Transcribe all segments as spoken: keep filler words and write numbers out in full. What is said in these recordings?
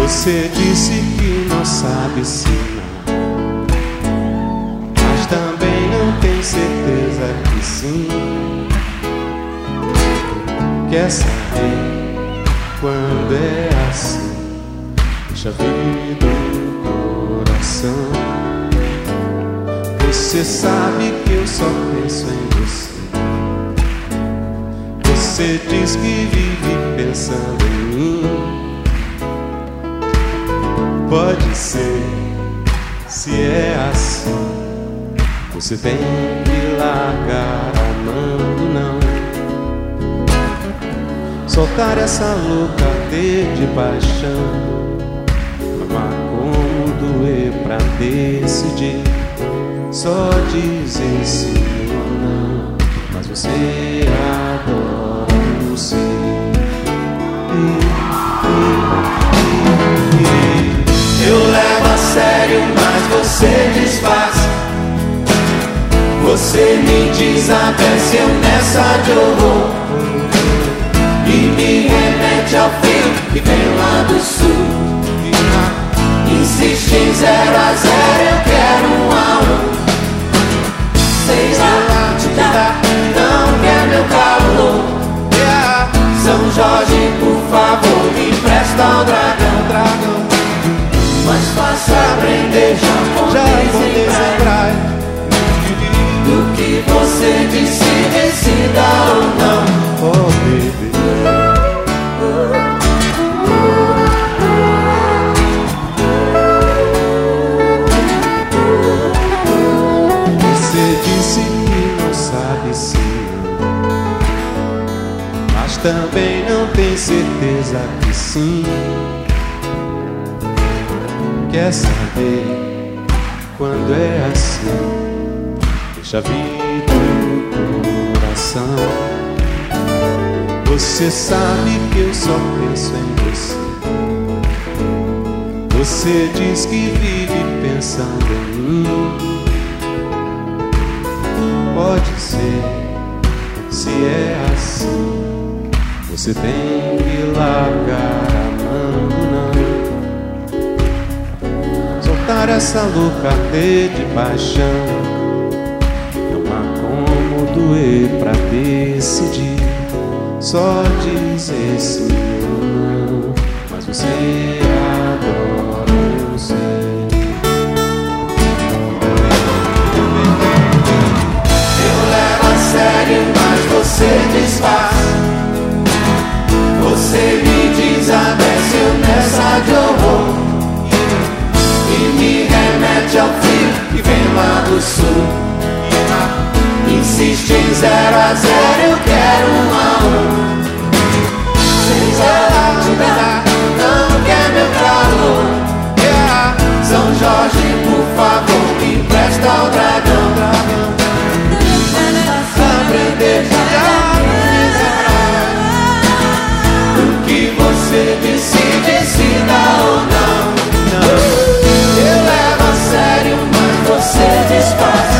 Você disse que não sabe ensinar, mas também não tem certeza que sim. Quer saber quando é assim? Deixa vir do coração. Você sabe que eu só penso em você. Você diz que vive pensando em mim. Pode ser, se é assim, você tem que largar amando, não. Soltar essa louca de paixão. Amar como doer pra decidir. Só dizer sim ou não. Mas você adora você. Eu levo a sério, mas você desfaz. Você me desabece nessa de horror e me remete ao frio que vem lá do sul. Insiste em zero a zero, eu quero um a um. Sei lá te dar, não quer meu calor. São Jorge, por favor, me empresta o dragão, dragão. Mais fácil aprender japonês em praia do que você disse, decida ou não. Oh, baby. Você disse que não sabe se não, mas também não tem certeza que sim. Quer saber quando é assim? Deixa vir do coração. Você sabe que eu só penso em você. Você diz que vive pensando em mim. Pode ser, se é assim, você tem que largar amando, não. Soltar essa louca de paixão. Não há como doer pra decidir. Só dizer sim ou não. Mas você adora você. Eu levo a sério, mas você desfaz. Você me desabece nessa de horror e me remete ao frio que vem lá do sul. Insiste em zero a zero, eu quero um a um. Sei lá te dar, não quer meu calor. São Jorge, por favor, me empresta o dragão, dragão. Aprender já o que você decide, se dá ou não. Eu levo a sério, mas você desfaz.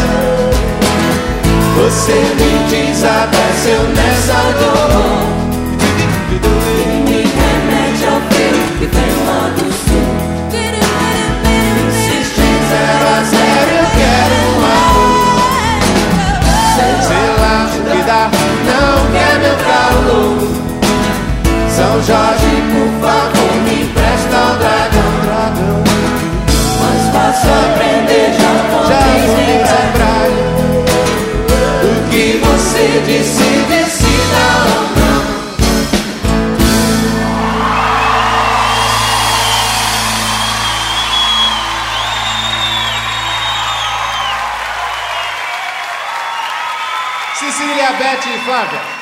Você me desabece nessa dor e me remete ao frio que vem lá do sul. Insiste em zero a zero, eu quero um amor. Sei lá o que dá, não quer meu calor. São Jorge, por favor, me empresta o dragão, dragão. Mais fácil aprender japonês em praia. O que você disse, decida ou não. Cecília, Beth e Flávia.